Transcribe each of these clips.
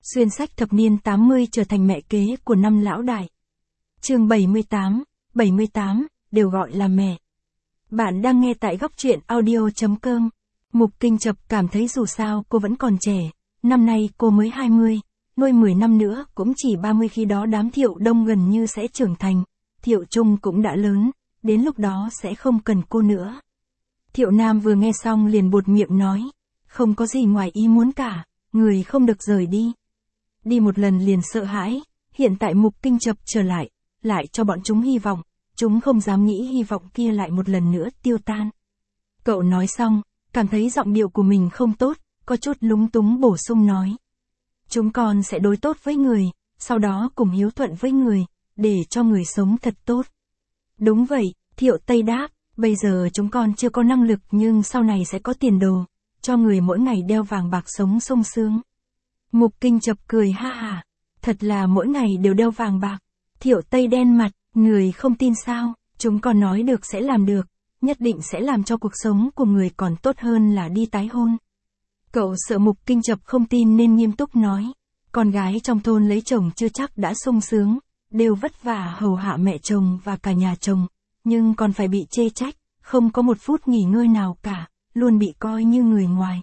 Xuyên sách thập niên 80 trở thành mẹ kế của năm lão đại. Chương 78, đều gọi là mẹ. Bạn đang nghe tại góc truyện audio.com. Mục Kinh Chập cảm thấy dù sao cô vẫn còn trẻ, năm nay cô mới 20, nuôi 10 năm nữa cũng chỉ 30, khi đó đám Thiệu Đông gần như sẽ trưởng thành, Thiệu Trung cũng đã lớn, đến lúc đó sẽ không cần cô nữa. Thiệu Nam vừa nghe xong liền buột miệng nói, không có gì ngoài ý muốn cả, người không được rời đi. Đi một lần liền sợ hãi, hiện tại Mục Kinh Chập trở lại cho bọn chúng hy vọng, chúng không dám nghĩ hy vọng kia lại một lần nữa tiêu tan. Cậu nói xong, cảm thấy giọng điệu của mình không tốt, có chút lúng túng bổ sung nói. Chúng con sẽ đối tốt với người, sau đó cùng hiếu thuận với người, để cho người sống thật tốt. Đúng vậy, Thiệu Tây đáp, bây giờ chúng con chưa có năng lực nhưng sau này sẽ có tiền đồ, cho người mỗi ngày đeo vàng bạc sống sung sướng. Mục Kinh Chập cười ha hả, thật là mỗi ngày đều đeo vàng bạc. Thiệu Tây đen mặt, người không tin sao, chúng con nói được sẽ làm được, nhất định sẽ làm cho cuộc sống của người còn tốt hơn là đi tái hôn. Cậu sợ Mục Kinh Chập không tin nên nghiêm túc nói, con gái trong thôn lấy chồng chưa chắc đã sung sướng, đều vất vả hầu hạ mẹ chồng và cả nhà chồng, nhưng còn phải bị chê trách, không có một phút nghỉ ngơi nào cả, luôn bị coi như người ngoài.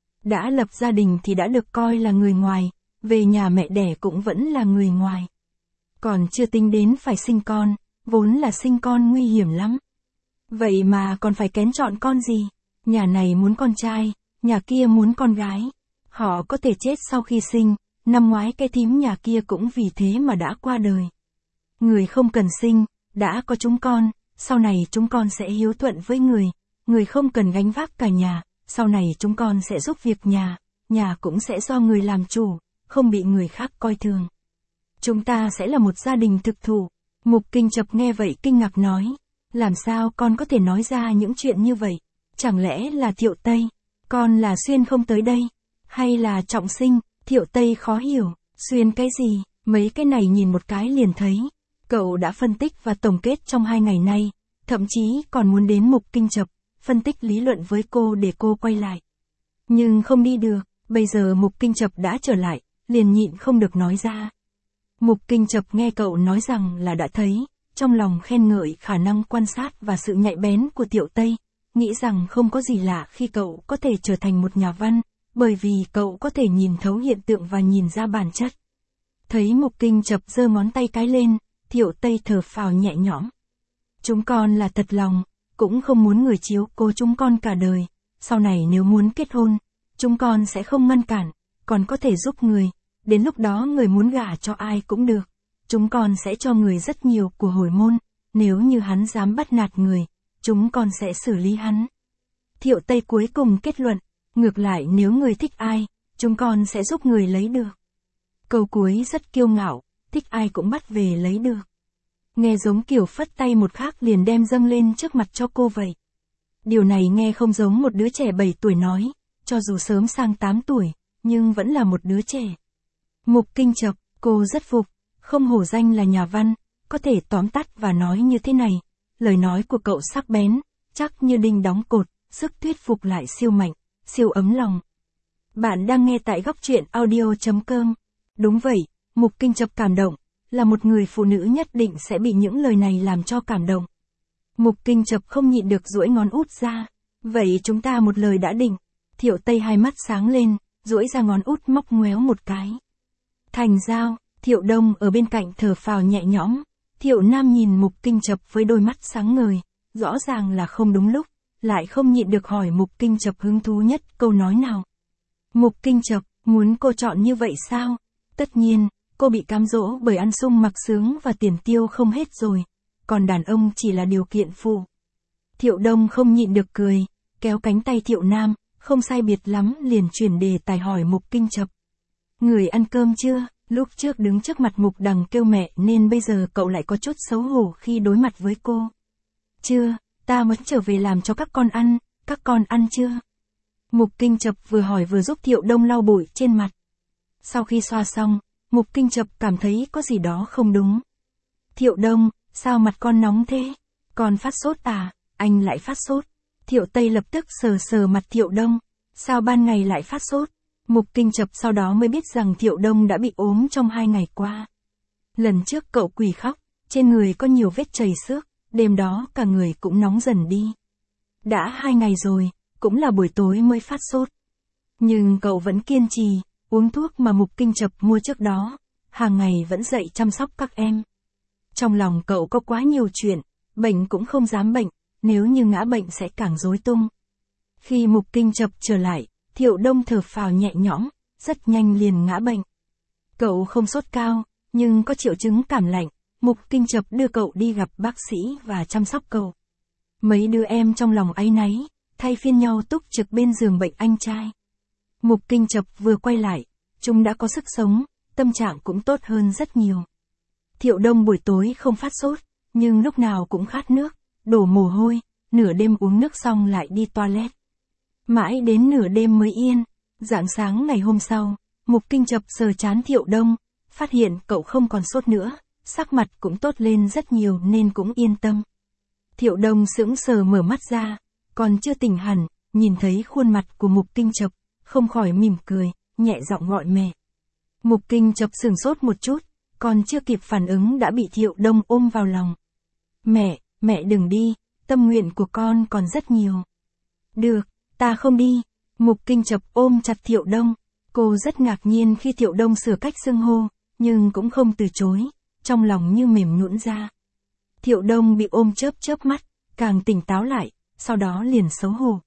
Đã lập gia đình thì đã được coi là người ngoài, về nhà mẹ đẻ cũng vẫn là người ngoài. Còn chưa tính đến phải sinh con, vốn là sinh con nguy hiểm lắm. Vậy mà còn phải kén chọn con gì? Nhà này muốn con trai, nhà kia muốn con gái. Họ có thể chết sau khi sinh, năm ngoái cái thím nhà kia cũng vì thế mà đã qua đời. Người không cần sinh, đã có chúng con, sau này chúng con sẽ hiếu thuận với người. Người không cần gánh vác cả nhà, sau này chúng con sẽ giúp việc nhà cũng sẽ do người làm chủ, không bị người khác coi thường. Chúng ta sẽ là một gia đình thực thụ. Mục Kinh Chập nghe vậy kinh ngạc nói, làm sao con có thể nói ra những chuyện như vậy? Chẳng lẽ là Thiệu Tây? Con là Xuyên không tới đây? Hay là Trọng Sinh? Thiệu Tây khó hiểu, Xuyên cái gì? Mấy cái này nhìn một cái liền thấy. Cậu đã phân tích và tổng kết trong 2 ngày nay, thậm chí còn muốn đến Mục Kinh Chập, phân tích lý luận với cô để cô quay lại. Nhưng không đi được, bây giờ Mục Kinh Chập đã trở lại, liền nhịn không được nói ra. Mục Kinh Chập nghe cậu nói rằng là đã thấy, trong lòng khen ngợi khả năng quan sát và sự nhạy bén của Thiệu Tây, nghĩ rằng không có gì lạ khi cậu có thể trở thành một nhà văn, bởi vì cậu có thể nhìn thấu hiện tượng và nhìn ra bản chất. Thấy Mục Kinh Chập giơ ngón tay cái lên, Thiệu Tây thở phào nhẹ nhõm. Chúng con là thật lòng, cũng không muốn người chiếu cố chúng con cả đời, sau này nếu muốn kết hôn, chúng con sẽ không ngăn cản, còn có thể giúp người, đến lúc đó người muốn gả cho ai cũng được, chúng con sẽ cho người rất nhiều của hồi môn, nếu như hắn dám bắt nạt người, chúng con sẽ xử lý hắn. Thiệu Tây cuối cùng kết luận, ngược lại nếu người thích ai, chúng con sẽ giúp người lấy được. Câu cuối rất kiêu ngạo, thích ai cũng bắt về lấy được. Nghe giống kiểu phất tay một khác liền đem dâng lên trước mặt cho cô vậy. Điều này nghe không giống một đứa trẻ 7 tuổi nói, cho dù sớm sang 8 tuổi, nhưng vẫn là một đứa trẻ. Mục Kinh Chập, cô rất phục, không hổ danh là nhà văn, có thể tóm tắt và nói như thế này. Lời nói của cậu sắc bén, chắc như đinh đóng cột, sức thuyết phục lại siêu mạnh, siêu ấm lòng. Bạn đang nghe tại góc truyện audio.com. Đúng vậy, Mục Kinh Chập cảm động, là một người phụ nữ nhất định sẽ bị những lời này làm cho cảm động. Mục Kinh Chập không nhịn được duỗi ngón út ra. Vậy chúng ta một lời đã định. Thiệu Tây hai mắt sáng lên, duỗi ra ngón út móc ngoéo một cái. Thành giao. Thiệu Đông ở bên cạnh thở phào nhẹ nhõm. Thiệu Nam nhìn Mục Kinh Chập với đôi mắt sáng ngời, rõ ràng là không đúng lúc, lại không nhịn được hỏi Mục Kinh Chập hứng thú nhất câu nói nào. Mục Kinh Chập, muốn cô chọn như vậy sao? Tất nhiên, cô bị cám dỗ bởi ăn sung mặc sướng và tiền tiêu không hết rồi, còn đàn ông chỉ là điều kiện phụ. Thiệu Đông không nhịn được cười, kéo cánh tay Thiệu Nam, không sai biệt lắm liền chuyển đề tài hỏi Mục Kinh Chập. Người ăn cơm chưa? Lúc trước đứng trước mặt Mục Đằng kêu mẹ nên bây giờ cậu lại có chút xấu hổ khi đối mặt với cô. Chưa, ta mới trở về làm cho các con ăn chưa? Mục Kinh Chập vừa hỏi vừa giúp Thiệu Đông lau bụi trên mặt. Sau khi xoa xong, Mục Kinh Chập cảm thấy có gì đó không đúng. Thiệu Đông, sao mặt con nóng thế? Con phát sốt à? Anh lại phát sốt. Thiệu Tây lập tức sờ sờ mặt Thiệu Đông. Sao ban ngày lại phát sốt? Mục Kinh Chập sau đó mới biết rằng Thiệu Đông đã bị ốm trong 2 ngày qua. Lần trước cậu quỳ khóc, trên người có nhiều vết chảy xước, đêm đó cả người cũng nóng dần đi. Đã 2 ngày rồi, cũng là buổi tối mới phát sốt. Nhưng cậu vẫn kiên trì, uống thuốc mà Mục Kinh Chập mua trước đó, hàng ngày vẫn dậy chăm sóc các em. Trong lòng cậu có quá nhiều chuyện, bệnh cũng không dám bệnh, nếu như ngã bệnh sẽ càng rối tung. Khi Mục Kinh Chập trở lại, Thiệu Đông thở phào nhẹ nhõm, rất nhanh liền ngã bệnh. Cậu không sốt cao, nhưng có triệu chứng cảm lạnh, Mục Kinh Chập đưa cậu đi gặp bác sĩ và chăm sóc cậu. Mấy đứa em trong lòng áy náy, thay phiên nhau túc trực bên giường bệnh anh trai. Mục Kinh Chập vừa quay lại, chúng đã có sức sống, tâm trạng cũng tốt hơn rất nhiều. Thiệu Đông buổi tối không phát sốt, nhưng lúc nào cũng khát nước, đổ mồ hôi, nửa đêm uống nước xong lại đi toilet. Mãi đến nửa đêm mới yên, rạng sáng ngày hôm sau, Mục Kinh Chập sờ trán Thiệu Đông, phát hiện cậu không còn sốt nữa, sắc mặt cũng tốt lên rất nhiều nên cũng yên tâm. Thiệu Đông sững sờ mở mắt ra, còn chưa tỉnh hẳn, nhìn thấy khuôn mặt của Mục Kinh Chập, không khỏi mỉm cười, nhẹ giọng gọi mẹ. Mục Kinh Chập sửng sốt một chút, còn chưa kịp phản ứng đã bị Thiệu Đông ôm vào lòng. Mẹ đừng đi, tâm nguyện của con còn rất nhiều. Được, ta không đi. Mục Kinh Chập ôm chặt Thiệu Đông, cô rất ngạc nhiên khi Thiệu Đông sửa cách xưng hô, nhưng cũng không từ chối, trong lòng như mềm nhũn ra. Thiệu Đông bị ôm chớp mắt, càng tỉnh táo lại, sau đó liền xấu hổ.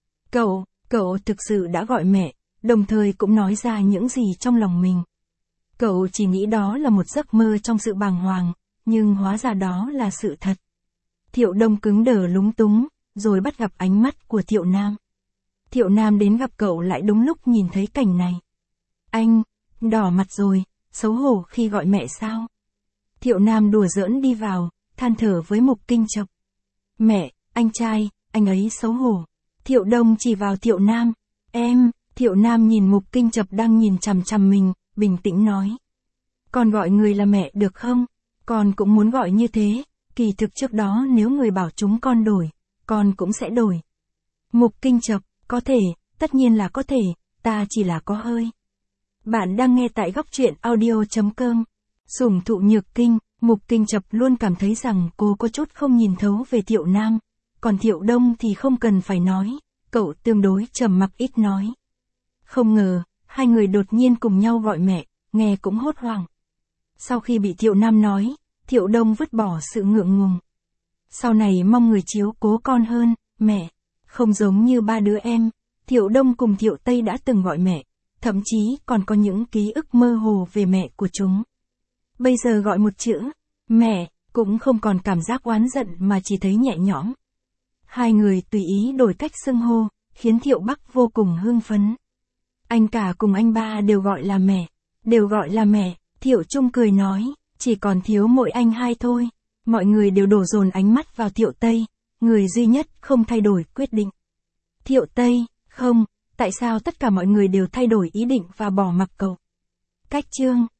Cậu thực sự đã gọi mẹ, đồng thời cũng nói ra những gì trong lòng mình. Cậu chỉ nghĩ đó là một giấc mơ trong sự bàng hoàng, nhưng hóa ra đó là sự thật. Thiệu Đông cứng đờ lúng túng, rồi bắt gặp ánh mắt của Thiệu Nam. Thiệu Nam đến gặp cậu lại đúng lúc nhìn thấy cảnh này. Anh, đỏ mặt rồi, xấu hổ khi gọi mẹ sao? Thiệu Nam đùa giỡn đi vào, than thở với Mục Kinh Chập. Mẹ, anh trai, anh ấy xấu hổ. Thiệu Đông chỉ vào Thiệu Nam. Thiệu Nam nhìn Mục Kinh Chập đang nhìn chằm chằm mình, bình tĩnh nói. Con gọi người là mẹ được không? Con cũng muốn gọi như thế, kỳ thực trước đó nếu người bảo chúng con đổi, con cũng sẽ đổi. Mục Kinh Chập, có thể, tất nhiên là có thể, ta chỉ là có hơi. Bạn đang nghe tại góc truyện audio.com. Sủng thụ nhược kinh, Mục Kinh Chập luôn cảm thấy rằng cô có chút không nhìn thấu về Thiệu Nam, còn Thiệu Đông thì không cần phải nói, cậu tương đối trầm mặc ít nói. Không ngờ, hai người đột nhiên cùng nhau gọi mẹ, nghe cũng hốt hoảng. Sau khi bị Thiệu Nam nói, Thiệu Đông vứt bỏ sự ngượng ngùng. Sau này mong người chiếu cố con hơn, mẹ. Không giống như ba đứa em, Thiệu Đông cùng Thiệu Tây đã từng gọi mẹ, thậm chí còn có những ký ức mơ hồ về mẹ của chúng. Bây giờ gọi một chữ, mẹ, cũng không còn cảm giác oán giận mà chỉ thấy nhẹ nhõm. Hai người tùy ý đổi cách xưng hô, khiến Thiệu Bắc vô cùng hưng phấn. Anh cả cùng anh ba đều gọi là mẹ, Thiệu Trung cười nói, chỉ còn thiếu mỗi anh hai thôi. Mọi người đều đổ dồn ánh mắt vào Thiệu Tây, người duy nhất không thay đổi quyết định. Thiệu Tây, không, tại sao tất cả mọi người đều thay đổi ý định và bỏ mặc cậu? Cách chương